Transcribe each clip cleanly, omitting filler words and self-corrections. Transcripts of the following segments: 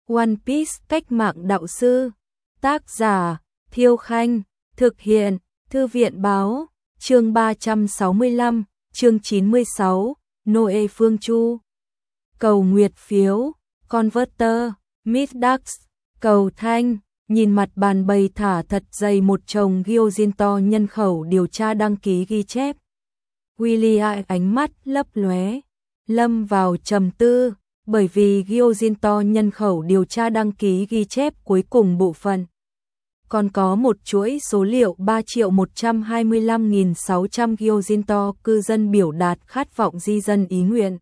One Piece cách mạng đạo sư. Tác giả Thiêu Khanh. Thực hiện Thư viện Báo. Chương 365, chương 96, Noe Phương Chu. Cầu nguyệt phiếu, Converter, Midax, cầu thanh, nhìn mặt bàn bày thả thật dày một chồng Gyojin to nhân khẩu điều tra đăng ký ghi chép. William ánh mắt lấp lóe, lâm vào trầm tư, bởi vì Gyojin to nhân khẩu điều tra đăng ký ghi chép cuối cùng bộ phận. Còn có một chuỗi số liệu 3.125.600 Gyojin to cư dân biểu đạt khát vọng di dân ý nguyện.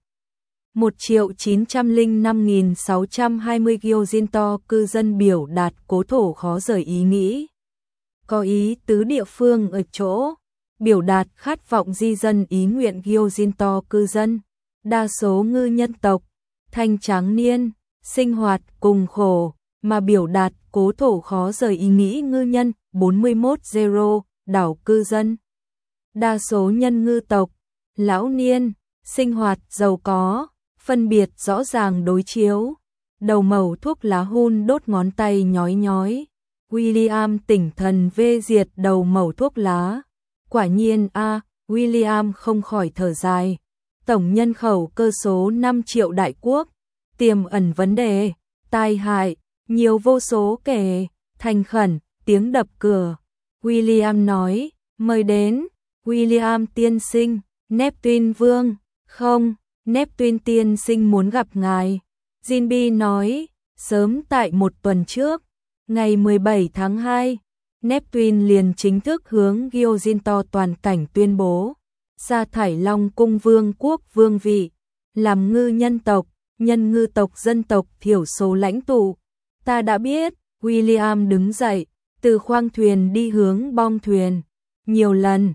1.905.620 Gyojin to cư dân biểu đạt cố thổ khó rời ý nghĩ. Có ý tứ địa phương ở chỗ, biểu đạt khát vọng di dân ý nguyện Gyojin to cư dân, đa số ngư nhân tộc, thanh tráng niên, sinh hoạt cùng khổ, mà biểu đạt cố thổ khó rời ý nghĩ ngư nhân 41.0, đảo cư dân. Đa số nhân ngư tộc, lão niên, sinh hoạt giàu có, phân biệt rõ ràng đối chiếu. Đầu mẩu thuốc lá hun đốt ngón tay nhói nhói. William tỉnh thần vê diệt đầu mẩu thuốc lá. Quả nhiên William không khỏi thở dài. Tổng nhân khẩu cơ số 5 triệu đại quốc, tiềm ẩn vấn đề, tai hại, nhiều vô số kể, thành khẩn, tiếng đập cửa. William nói, mời đến, William tiên sinh, Neptune vương, không, Neptune tiên sinh muốn gặp ngài. Jinbi nói, sớm tại một tuần trước, ngày 17 tháng 2, Neptune liền chính thức hướng Gyojin to toàn cảnh tuyên bố, sa thải Long cung vương quốc vương vị, làm ngư nhân tộc, nhân ngư tộc dân tộc thiểu số lãnh tụ. Ta đã biết. William đứng dậy, từ khoang thuyền đi hướng bong thuyền. Nhiều lần,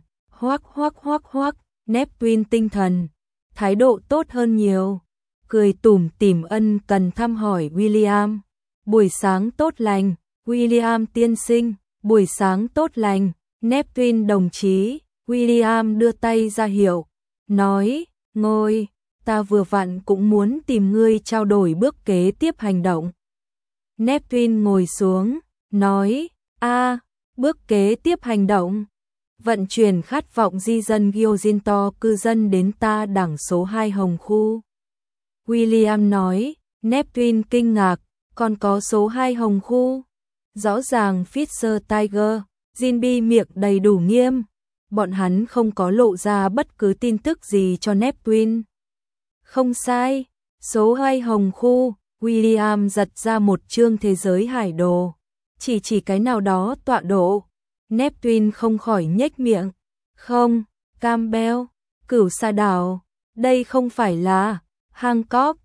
hoắc, Neptune tinh thần, thái độ tốt hơn nhiều. Cười tủm tỉm ân cần thăm hỏi William. Buổi sáng tốt lành, William tiên sinh, buổi sáng tốt lành, Neptune đồng chí. William đưa tay ra hiệu, nói, ngồi, ta vừa vặn cũng muốn tìm ngươi trao đổi bước kế tiếp hành động. Neptune ngồi xuống, nói, bước kế tiếp hành động. Vận chuyển khát vọng di dân Gyojin to cư dân đến ta đảng số 2 Hồng Khu. William nói, Neptune kinh ngạc, còn có số 2 Hồng Khu. Rõ ràng Fisher Tiger, Jinbi miệng đầy đủ nghiêm. Bọn hắn không có lộ ra bất cứ tin tức gì cho Neptune. Không sai, số 2 Hồng Khu. William giật ra một chương thế giới hải đồ, chỉ cái nào đó tọa độ. Neptune không khỏi nhếch miệng. Không, Campbell, Cửu Sa đảo, đây không phải là Hancock.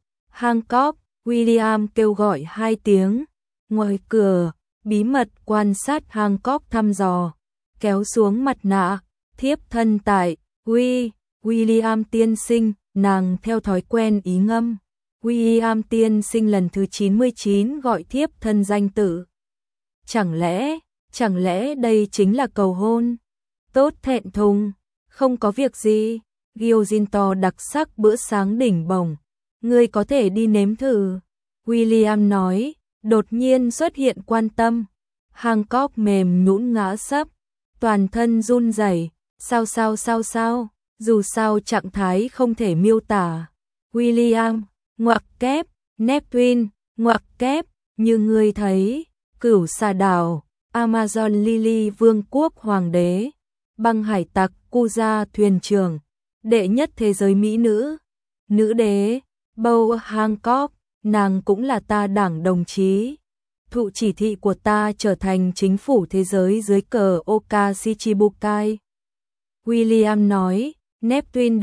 William kêu gọi 2 tiếng. Ngoài cửa, bí mật quan sát Hancock thăm dò, kéo xuống mặt nạ, thiếp thân tại. William tiên sinh, nàng theo thói quen ý ngâm. William tiên sinh lần thứ 99 gọi thiếp thân danh tự. Chẳng lẽ đây chính là cầu hôn? Tốt thẹn thùng, không có việc gì. Gyojin to đặc sắc bữa sáng đỉnh bổng, ngươi có thể đi nếm thử. William nói, đột nhiên xuất hiện quan tâm. Hancock mềm nhũn ngã sấp, toàn thân run rẩy. Sao? Dù sao trạng thái không thể miêu tả. William, ngoặc kép, Neptune, ngoặc kép, như ngươi thấy, Cửu Sa đảo, Amazon Lily vương quốc hoàng đế, băng hải tặc Kuja thuyền trưởng, đệ nhất thế giới mỹ nữ đế, Bow Hancock, nàng cũng là ta đảng đồng chí. Thụ chỉ thị của ta trở thành chính phủ thế giới dưới cờ Oka Shichibukai. William nói, Neptune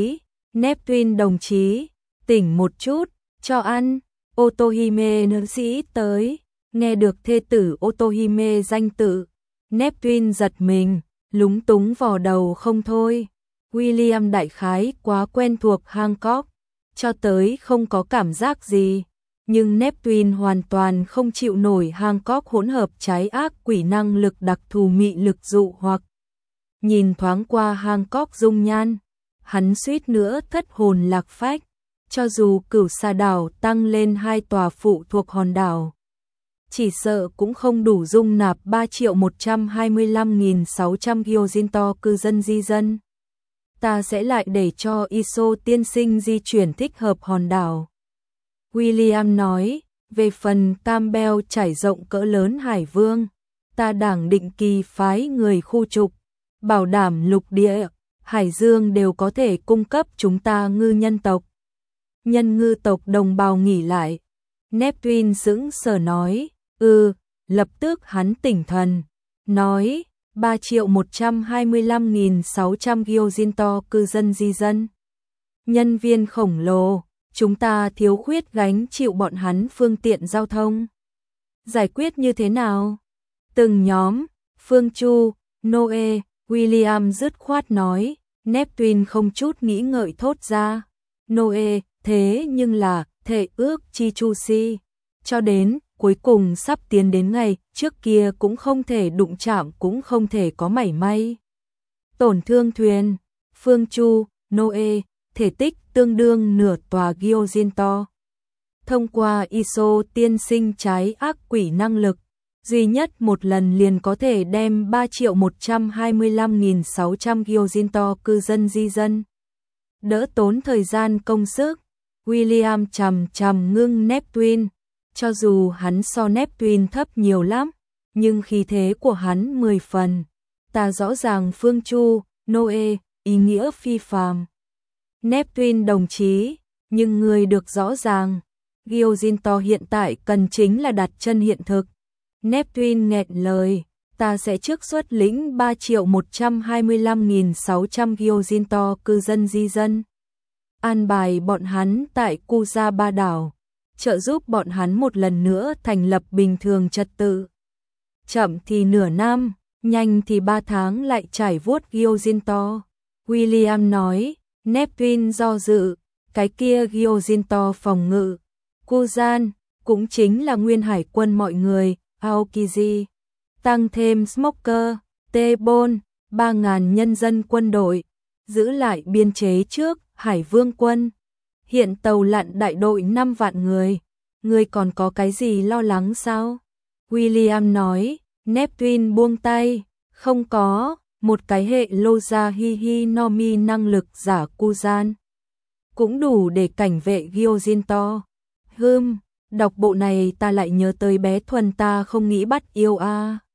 đồng chí, tỉnh một chút, cho ăn. Otohime nữ sĩ tới, nghe được thê tử Otohime danh tự. Neptune giật mình, lúng túng vò đầu không thôi. William đại khái quá quen thuộc Hancock, cho tới không có cảm giác gì. Nhưng Neptune hoàn toàn không chịu nổi Hancock hỗn hợp trái ác quỷ năng lực đặc thù mị lực dụ hoặc. Nhìn thoáng qua Hancock dung nhan, hắn suýt nữa thất hồn lạc phách. cho dù Cửu Sa đảo tăng lên 2 tòa phụ thuộc hòn đảo, chỉ sợ cũng không đủ dung nạp 3.125.600 Gyojin cư dân di dân. Ta sẽ lại để cho Iso tiên sinh di chuyển thích hợp hòn đảo. William nói, về phần Campbell trải rộng cỡ lớn Hải Vương, ta đảng định kỳ phái người khu trục, bảo đảm lục địa, Hải Dương đều có thể cung cấp chúng ta ngư nhân tộc. Nhân ngư tộc đồng bào nghỉ lại. Neptune sững sờ nói, lập tức hắn tỉnh thần, nói, 3.125.600 Gyojin cư dân di dân. Nhân viên khổng lồ, chúng ta thiếu khuyết gánh chịu bọn hắn phương tiện giao thông. Giải quyết như thế nào? Từng nhóm, Phương Chu, Noe, William dứt khoát nói, Neptune không chút nghĩ ngợi thốt ra. Noe, thế nhưng là, thể ước chi chu si. Cho đến, cuối cùng sắp tiến đến ngày, trước kia cũng không thể đụng chạm cũng không thể có mảy may tổn thương thuyền. Phương Chu, Noe, thể tích tương đương nửa tòa Gyojin. Thông qua Iso tiên sinh trái ác quỷ năng lực, duy nhất một lần liền có thể đem 3.125.600 Gyojin cư dân di dân. Đỡ tốn thời gian công sức. William chằm ngưng Neptune, cho dù hắn so Neptune thấp nhiều lắm, nhưng khí thế của hắn 10 phần. Ta rõ ràng Phương Chu, Noe, ý nghĩa phi phàm. Neptune đồng chí, nhưng người được rõ ràng, Gyojin hiện tại cần chính là đặt chân hiện thực. Neptune nghẹn lời, ta sẽ trước xuất lĩnh 3.125.600 Gyojin cư dân di dân. An bài bọn hắn tại Kuja Ba đảo, trợ giúp bọn hắn một lần nữa thành lập bình thường trật tự. Chậm thì nửa năm, nhanh thì 3 tháng lại trải vuốt Gyojin. William nói, Neptune do dự, cái kia Gyojin phòng ngự. Kujan, cũng chính là nguyên hải quân mọi người, Aokiji. Tăng thêm Smoker, T-Bone, 3.000 nhân dân quân đội, giữ lại biên chế trước, Hải Vương quân. Hiện tàu lặn đại đội 5 vạn người. Người còn có cái gì lo lắng sao? William nói, Neptune buông tay, không có, một cái hệ Loja Hihinomi năng lực giả Kujan. Cũng đủ để cảnh vệ Gyojin. Đọc bộ này ta lại nhớ tới bé Thuần ta không nghĩ bắt yêu a.